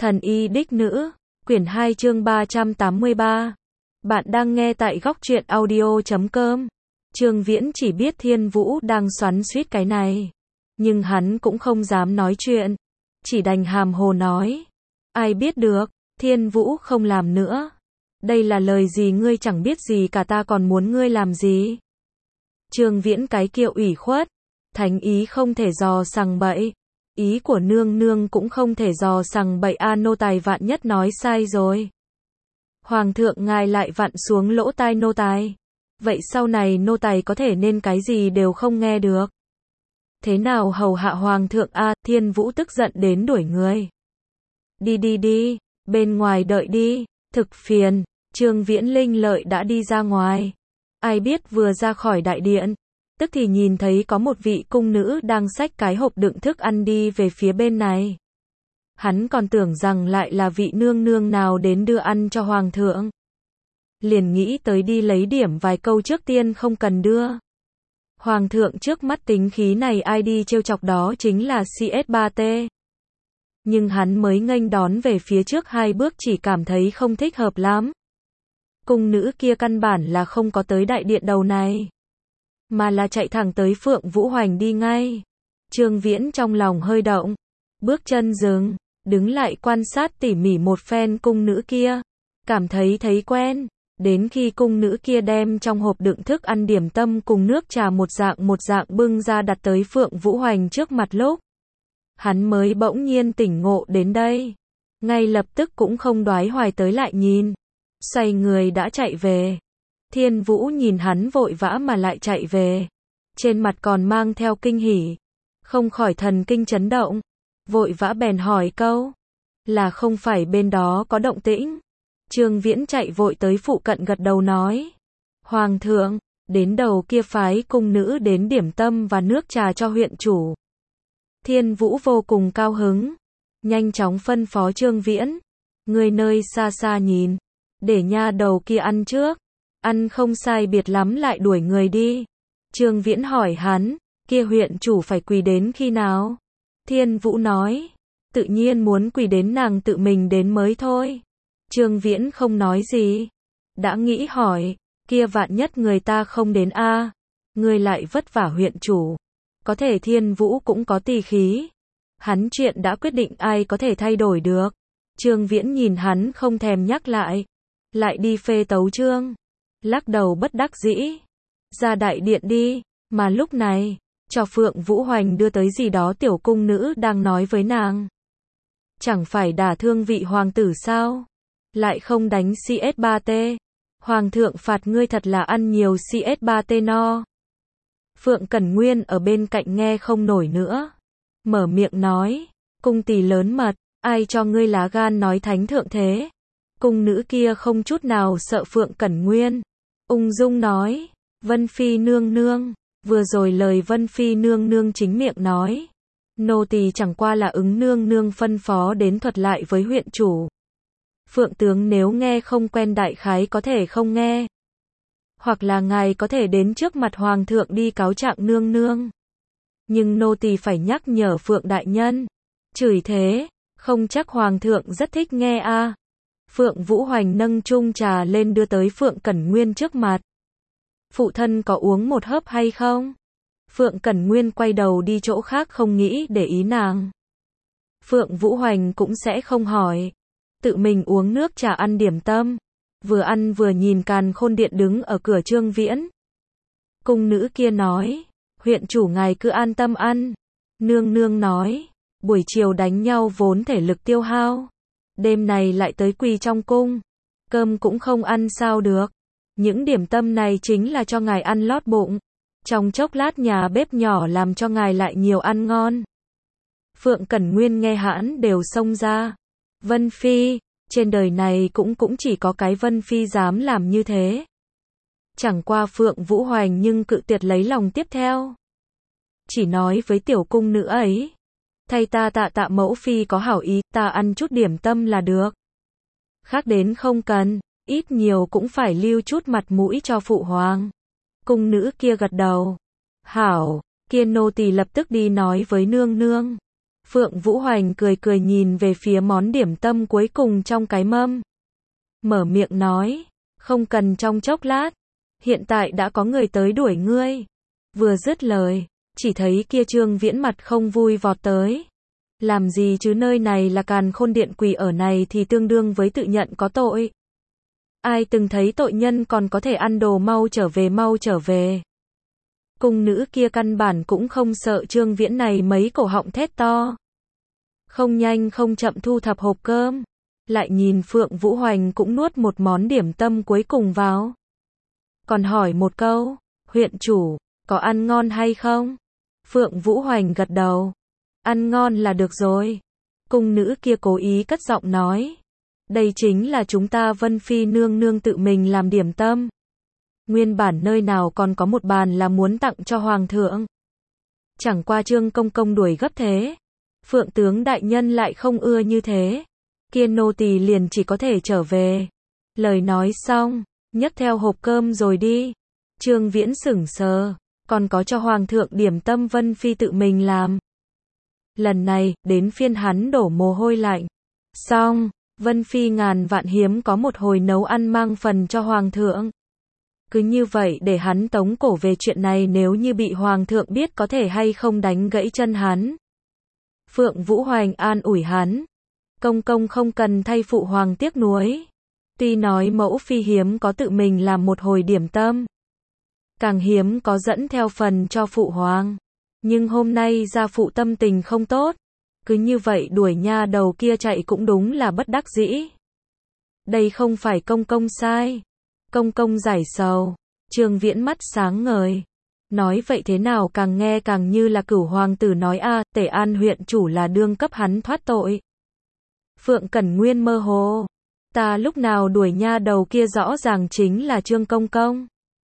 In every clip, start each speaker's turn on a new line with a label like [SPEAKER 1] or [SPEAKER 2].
[SPEAKER 1] Thần y đích nữ, quyển 2 chương 383. Bạn đang nghe tại góc truyện audio.com. Trương Viễn chỉ biết Thiên Vũ đang xoắn xuýt cái này, nhưng hắn cũng không dám nói chuyện, chỉ đành hàm hồ nói. Ai biết được, Thiên Vũ không làm nữa. Đây là lời gì ngươi chẳng biết gì cả, ta còn muốn ngươi làm gì? Trương Viễn cái kia ủy khuất, thánh ý không thể dò sằng bậy. Ý của nương nương cũng không thể dò sằng bậy a, nô tài vạn nhất nói sai rồi. Hoàng thượng ngài lại vặn xuống lỗ tai nô tài. Vậy sau này nô tài có thể nên cái gì đều không nghe được. Thế nào hầu hạ hoàng thượng a? Thiên Vũ tức giận đến đuổi người. Đi, bên ngoài đợi đi, thực phiền. Trương Viễn linh lợi đã đi ra ngoài. Ai biết vừa ra khỏi đại điện, tức thì nhìn thấy có một vị cung nữ đang xách cái hộp đựng thức ăn đi về phía bên này. Hắn còn tưởng rằng lại là vị nương nương nào đến đưa ăn cho hoàng thượng. Liền nghĩ tới đi lấy điểm vài câu trước tiên không cần đưa. Hoàng thượng trước mắt tính khí này ai đi trêu chọc đó chính là CS3T. Nhưng hắn mới nghênh đón về phía trước 2 bước chỉ cảm thấy không thích hợp lắm. Cung nữ kia căn bản là không có tới đại điện đầu này, mà là chạy thẳng tới Phượng Vũ Hoành đi ngay. Trương Viễn trong lòng hơi động, bước chân dừng, đứng lại quan sát tỉ mỉ một phen cung nữ kia, cảm thấy quen, đến khi cung nữ kia đem trong hộp đựng thức ăn điểm tâm cùng nước trà một dạng bưng ra đặt tới Phượng Vũ Hoành trước mặt lúc, hắn mới bỗng nhiên tỉnh ngộ đến đây, ngay lập tức cũng không đoái hoài tới lại nhìn, xoay người đã chạy về. Thiên Vũ nhìn hắn vội vã mà lại chạy về, trên mặt còn mang theo kinh hỉ, không khỏi thần kinh chấn động, vội vã bèn hỏi câu, là không phải bên đó có động tĩnh? Trương Viễn chạy vội tới phụ cận gật đầu nói, hoàng thượng, đến đầu kia phái cung nữ đến điểm tâm và nước trà cho huyện chủ. Thiên Vũ vô cùng cao hứng, nhanh chóng phân phó Trương Viễn, người nơi xa xa nhìn, để nha đầu kia ăn trước. Ăn không sai biệt lắm lại đuổi người đi. Trương Viễn hỏi hắn, kia huyện chủ phải quỳ đến khi nào? Thiên Vũ nói, tự nhiên muốn quỳ đến nàng tự mình đến mới thôi. Trương Viễn không nói gì, đã nghĩ hỏi, kia vạn nhất người ta không đến a, người lại vất vả huyện chủ. Có thể Thiên Vũ cũng có tỳ khí. Hắn chuyện đã quyết định ai có thể thay đổi được. Trương Viễn nhìn hắn không thèm nhắc lại đi phê tấu chương. Lắc đầu bất đắc dĩ, ra đại điện đi, mà lúc này, cho Phượng Vũ Hoành đưa tới gì đó tiểu cung nữ đang nói với nàng. Chẳng phải đả thương vị hoàng tử sao? Lại không đánh CS3T. Hoàng thượng phạt ngươi thật là ăn nhiều CS3T no. Phượng Cẩn Nguyên ở bên cạnh nghe không nổi nữa. Mở miệng nói, cung tỳ lớn mật, ai cho ngươi lá gan nói thánh thượng thế? Cung nữ kia không chút nào sợ Phượng Cẩn Nguyên. Ung dung nói, Vân Phi nương nương, vừa rồi lời Vân Phi nương nương chính miệng nói. Nô tỳ chẳng qua là ứng nương nương phân phó đến thuật lại với huyện chủ. Phượng tướng nếu nghe không quen đại khái có thể không nghe. Hoặc là ngài có thể đến trước mặt hoàng thượng đi cáo trạng nương nương. Nhưng nô tỳ phải nhắc nhở Phượng đại nhân. Chửi thế, không chắc hoàng thượng rất thích nghe a. Phượng Vũ Hoành nâng chung trà lên đưa tới Phượng Cẩn Nguyên trước mặt. Phụ thân có uống một hớp hay không? Phượng Cẩn Nguyên quay đầu đi chỗ khác không nghĩ để ý nàng. Phượng Vũ Hoành cũng sẽ không hỏi. Tự mình uống nước trà ăn điểm tâm. Vừa ăn vừa nhìn Càn Khôn Điện đứng ở cửa Trương Viễn. Cung nữ kia nói, huyện chủ ngài cứ an tâm ăn. Nương nương nói, buổi chiều đánh nhau vốn thể lực tiêu hao. Đêm này lại tới quỳ trong cung, cơm cũng không ăn sao được. Những điểm tâm này chính là cho ngài ăn lót bụng. Trong chốc lát nhà bếp nhỏ làm cho ngài lại nhiều ăn ngon. Phượng Cẩn Nguyên nghe hãn đều xông ra. Vân Phi, trên đời này cũng chỉ có cái Vân Phi dám làm như thế. Chẳng qua Phượng Vũ Hoành nhưng cự tuyệt lấy lòng tiếp theo. Chỉ nói với tiểu cung nữ ấy, thay ta tạ mẫu phi có hảo ý, ta ăn chút điểm tâm là được. Khác đến không cần, ít nhiều cũng phải lưu chút mặt mũi cho phụ hoàng. Cung nữ kia gật đầu. Hảo, kia nô tỳ lập tức đi nói với nương nương. Phượng Vũ Hoành cười cười nhìn về phía món điểm tâm cuối cùng trong cái mâm. Mở miệng nói, không cần trong chốc lát, hiện tại đã có người tới đuổi ngươi. Vừa dứt lời, chỉ thấy kia Trương Viễn mặt không vui vọt tới. Làm gì chứ, nơi này là Càn Khôn Điện, quỳ ở này thì tương đương với tự nhận có tội. Ai từng thấy tội nhân còn có thể ăn đồ, mau trở về, mau trở về. Cung nữ kia căn bản cũng không sợ Trương Viễn này mấy cổ họng thét to. Không nhanh không chậm thu thập hộp cơm, lại nhìn Phượng Vũ Hoành cũng nuốt một món điểm tâm cuối cùng vào. Còn hỏi một câu, huyện chủ, có ăn ngon hay không? Phượng Vũ Hoành gật đầu. Ăn ngon là được rồi. Cung nữ kia cố ý cất giọng nói. Đây chính là chúng ta Vân Phi nương nương tự mình làm điểm tâm. Nguyên bản nơi nào còn có một bàn là muốn tặng cho hoàng thượng. Chẳng qua Trương công công đuổi gấp thế. Phượng tướng đại nhân lại không ưa như thế. Kia nô tỳ liền chỉ có thể trở về. Lời nói xong, nhấc theo hộp cơm rồi đi. Trương Viễn sững sờ, còn có cho hoàng thượng điểm tâm Vân Phi tự mình làm. Lần này, đến phiên hắn đổ mồ hôi lạnh. Xong, Vân Phi ngàn vạn hiếm có một hồi nấu ăn mang phần cho hoàng thượng. Cứ như vậy để hắn tống cổ về chuyện này, nếu như bị hoàng thượng biết có thể hay không đánh gãy chân hắn. Phượng Vũ Hoành an ủi hắn. Công công không cần thay phụ hoàng tiếc nuối. Tuy nói mẫu phi hiếm có tự mình làm một hồi điểm tâm, càng hiếm có dẫn theo phần cho phụ hoàng. Nhưng hôm nay gia phụ tâm tình không tốt. Cứ như vậy đuổi nha đầu kia chạy cũng đúng là bất đắc dĩ. Đây không phải công công sai. Công công giải sầu. Trương Viễn mắt sáng ngời. Nói vậy thế nào càng nghe càng như là Cửu hoàng tử nói a, Tề An huyện chủ là đương cấp hắn thoát tội. Phượng Cẩn Nguyên mơ hồ. Ta lúc nào đuổi nha đầu kia, rõ ràng chính là Trương công công.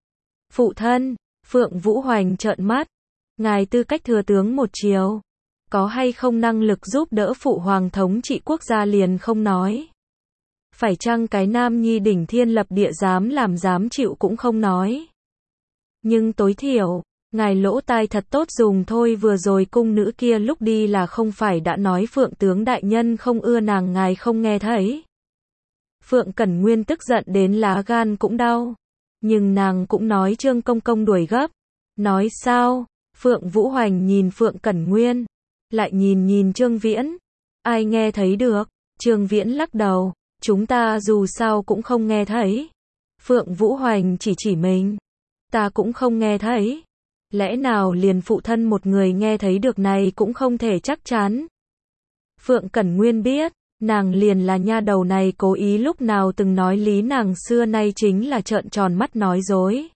[SPEAKER 1] Phụ thân. Phượng Vũ Hoành trợn mắt. Ngài tư cách thừa tướng một chiều, có hay không năng lực giúp đỡ phụ hoàng thống trị quốc gia liền không nói. Phải chăng cái nam nhi đỉnh thiên lập địa dám làm dám chịu cũng không nói. Nhưng tối thiểu, ngài lỗ tai thật tốt dùng thôi. Vừa rồi cung nữ kia lúc đi là không phải đã nói Phượng tướng đại nhân không ưa nàng, ngài không nghe thấy. Phượng Cẩn Nguyên tức giận đến lá gan cũng đau. Nhưng nàng cũng nói Trương công công đuổi gấp. Nói sao? Phượng Vũ Hoành nhìn Phượng Cẩn Nguyên, lại nhìn Trương Viễn. Ai nghe thấy được? Trương Viễn lắc đầu, chúng ta dù sao cũng không nghe thấy. Phượng Vũ Hoành chỉ mình. Ta cũng không nghe thấy. Lẽ nào liền phụ thân một người nghe thấy được này cũng không thể chắc chắn. Phượng Cẩn Nguyên biết, nàng liền là nha đầu này cố ý lúc nào từng nói lý, nàng xưa nay chính là trợn tròn mắt nói dối.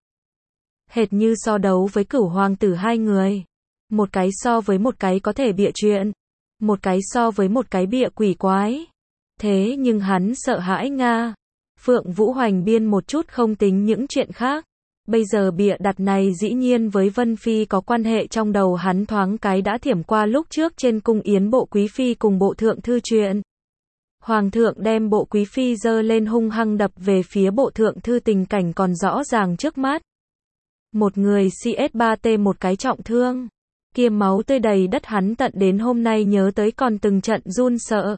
[SPEAKER 1] Hệt như so đấu với Cửu hoàng tử hai người. Một cái so với một cái có thể bịa chuyện. Một cái so với một cái bịa quỷ quái. Thế nhưng hắn sợ hãi Nga. Phượng Vũ Hoành biên một chút không tính những chuyện khác. Bây giờ bịa đặt này dĩ nhiên với Vân Phi có quan hệ, trong đầu hắn thoáng cái đã thiểm qua lúc trước trên cung yến bộ quý phi cùng bộ thượng thư chuyện. Hoàng thượng đem bộ quý phi giơ lên hung hăng đập về phía bộ thượng thư, tình cảnh còn rõ ràng trước mắt. Một người CS3T, một cái trọng thương. Kia máu tươi đầy đất, hắn tận đến hôm nay nhớ tới còn từng trận run sợ.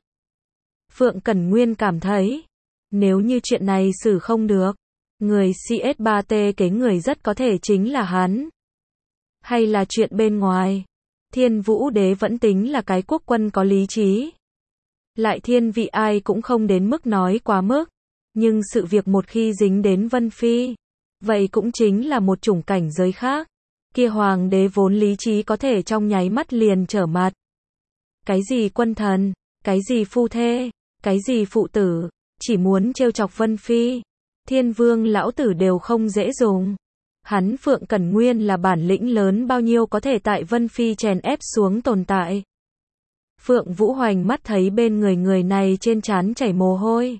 [SPEAKER 1] Phượng Cẩn Nguyên cảm thấy, nếu như chuyện này xử không được, người CS3T cái người rất có thể chính là hắn. Hay là chuyện bên ngoài. Thiên Vũ Đế vẫn tính là cái quốc quân có lý trí. Lại thiên vị ai cũng không đến mức nói quá mức. Nhưng sự việc một khi dính đến Vân Phi, vậy cũng chính là một chủng cảnh giới khác. Kia hoàng đế vốn lý trí có thể trong nháy mắt liền trở mặt. Cái gì quân thần, cái gì phu thê, cái gì phụ tử, chỉ muốn trêu chọc Vân Phi, Thiên Vương lão tử đều không dễ dùng. Hắn Phượng Cẩn Nguyên là bản lĩnh lớn bao nhiêu có thể tại Vân Phi chèn ép xuống tồn tại. Phượng Vũ Hoành mắt thấy bên người này trên trán chảy mồ hôi.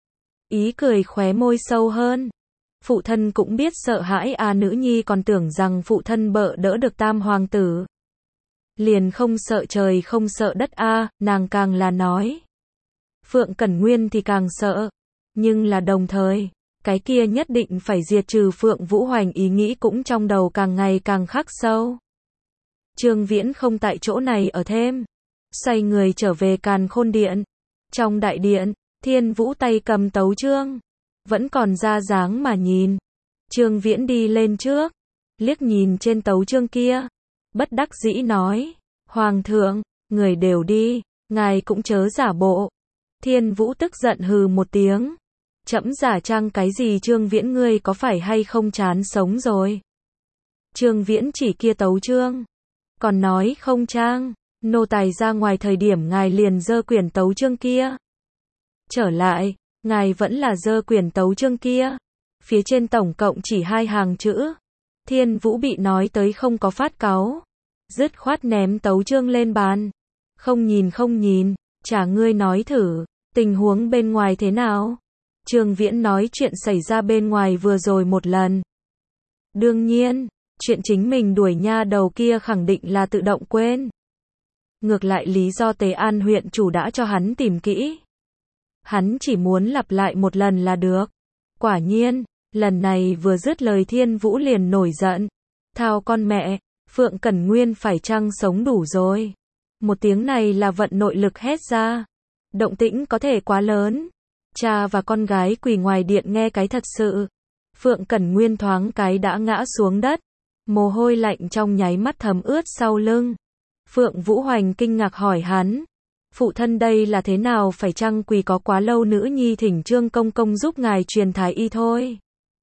[SPEAKER 1] Ý cười khóe môi sâu hơn. Phụ thân cũng biết sợ hãi à, nữ nhi còn tưởng rằng phụ thân bợ đỡ được tam hoàng tử. Liền không sợ trời không sợ đất a, nàng càng là nói. Phượng Cẩn Nguyên thì càng sợ. Nhưng là đồng thời, cái kia nhất định phải diệt trừ Phượng Vũ Hoành ý nghĩ cũng trong đầu càng ngày càng khắc sâu. Trương Viễn không tại chỗ này ở thêm. xoay người trở về Càn Khôn Điện. Trong đại điện, Thiên Vũ tay cầm tấu chương, vẫn còn ra dáng mà nhìn. Trương Viễn đi lên trước, liếc nhìn trên tấu chương kia, bất đắc dĩ nói, Hoàng thượng, người đều đi, ngài cũng chớ giả bộ. Thiên Vũ tức giận hừ một tiếng, trẫm giả trang cái gì? Trương Viễn, ngươi có phải hay không chán sống rồi? Trương Viễn chỉ kia tấu chương, còn nói không trang, nô tài ra ngoài thời điểm ngài liền giơ quyển tấu chương kia. Trở lại, ngài vẫn là giơ quyển tấu chương kia. Phía trên tổng cộng chỉ 2 hàng chữ. Thiên Vũ bị nói tới không có phát cáu, dứt khoát ném tấu chương lên bàn. Không nhìn, chả ngươi nói thử, tình huống bên ngoài thế nào? Trương Viễn nói chuyện xảy ra bên ngoài vừa rồi một lần. Đương nhiên, chuyện chính mình đuổi nha đầu kia khẳng định là tự động quên. Ngược lại lý do Tề An huyện chủ đã cho hắn tìm kỹ. Hắn chỉ muốn lặp lại một lần là được. Quả nhiên, lần này vừa dứt lời Thiên Vũ liền nổi giận. Thao con mẹ, Phượng Cẩn Nguyên phải chăng sống đủ rồi? Một tiếng này là vận nội lực hét ra. Động tĩnh có thể quá lớn. Cha và con gái quỳ ngoài điện nghe cái thật sự. Phượng Cẩn Nguyên thoáng cái đã ngã xuống đất. Mồ hôi lạnh trong nháy mắt thấm ướt sau lưng. Phượng Vũ Hoành kinh ngạc hỏi hắn. Phụ thân đây là thế nào, phải chăng quỳ có quá lâu? Nữ nhi thỉnh Trương công công giúp ngài truyền thái y thôi.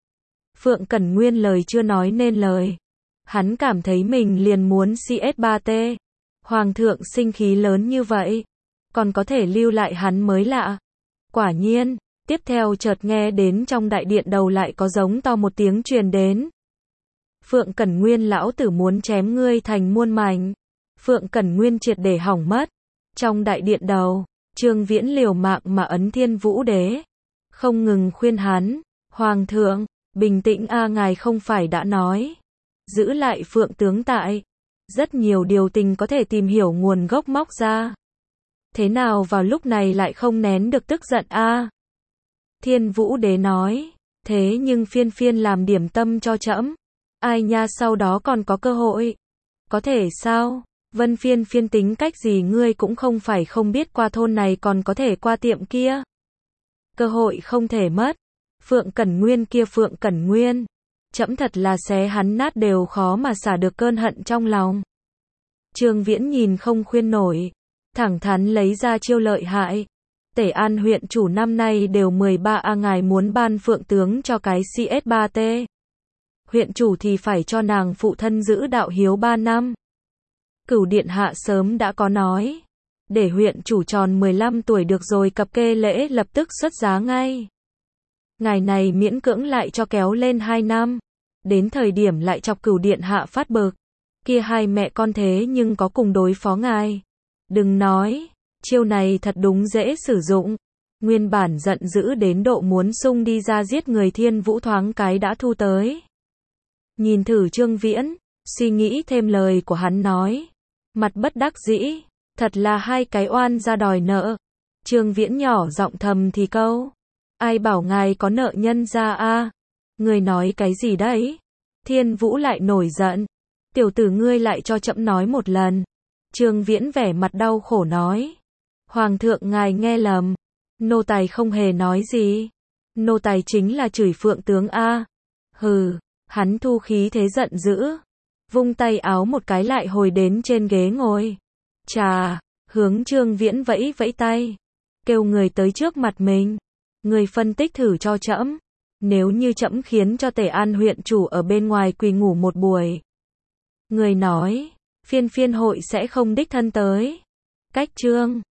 [SPEAKER 1] Phượng Cẩn Nguyên lời chưa nói nên lời. Hắn cảm thấy mình liền muốn CS3T. Hoàng thượng sinh khí lớn như vậy, còn có thể lưu lại hắn mới lạ. Quả nhiên, tiếp theo chợt nghe đến trong đại điện đầu lại có giống to một tiếng truyền đến. Phượng Cẩn Nguyên, lão tử muốn chém ngươi thành muôn mảnh. Phượng Cẩn Nguyên triệt để hỏng mất. Trong đại điện đầu, Trương Viễn liều mạng mà ấn Thiên Vũ đế, không ngừng khuyên hắn, Hoàng thượng, bình tĩnh a, ngài không phải đã nói, giữ lại Phượng tướng tại. Rất nhiều điều tình có thể tìm hiểu nguồn gốc móc ra. Thế nào vào lúc này lại không nén được tức giận a? Thiên Vũ đế nói, thế nhưng phiên phiên làm điểm tâm cho trẫm. Ai nha, sau đó còn có cơ hội. Có thể sao? Vân phiên phiên tính cách gì ngươi cũng không phải không biết, qua thôn này còn có thể qua tiệm kia. Cơ hội không thể mất. Phượng Cẩn Nguyên kia, Phượng Cẩn Nguyên, trẫm thật là xé hắn nát đều khó mà xả được cơn hận trong lòng. Trương Viễn nhìn không khuyên nổi, thẳng thắn lấy ra chiêu lợi hại. Tể An huyện chủ năm nay đều 13A, ngài muốn ban Phượng tướng cho cái CS3T. Huyện chủ thì phải cho nàng phụ thân giữ đạo hiếu 3 năm. Cửu điện hạ sớm đã có nói, để huyện chủ tròn 15 tuổi được rồi cập kê lễ lập tức xuất giá ngay. Ngài này miễn cưỡng lại cho kéo lên 2 năm, đến thời điểm lại chọc cửu điện hạ phát bực. Kia hai mẹ con thế nhưng có cùng đối phó ngài. Đừng nói, chiêu này thật đúng dễ sử dụng. Nguyên bản giận dữ đến độ muốn xung đi ra giết người, Thiên Vũ thoáng cái đã thu tới. Nhìn thử Trương Viễn, suy nghĩ thêm lời của hắn nói, mặt bất đắc dĩ, thật là hai cái oan ra đòi nợ. Trương Viễn nhỏ giọng thầm thì câu, ai bảo ngài có nợ nhân ra a? Người nói cái gì đấy? Thiên Vũ lại nổi giận, tiểu tử ngươi lại cho trẫm nói một lần. Trương Viễn vẻ mặt đau khổ nói, Hoàng thượng ngài nghe lầm, nô tài không hề nói gì, nô tài chính là chửi Phượng tướng a. Hừ. Hắn thu khí thế giận dữ, vung tay áo một cái lại hồi đến trên ghế ngồi. Chà, hướng Trương Viễn vẫy vẫy tay, kêu người tới trước mặt mình. Người phân tích thử cho trẫm, nếu như trẫm khiến cho Tể An huyện chủ ở bên ngoài quỳ ngủ một buổi. Người nói, phiên phiên hội sẽ không đích thân tới. Cách Trương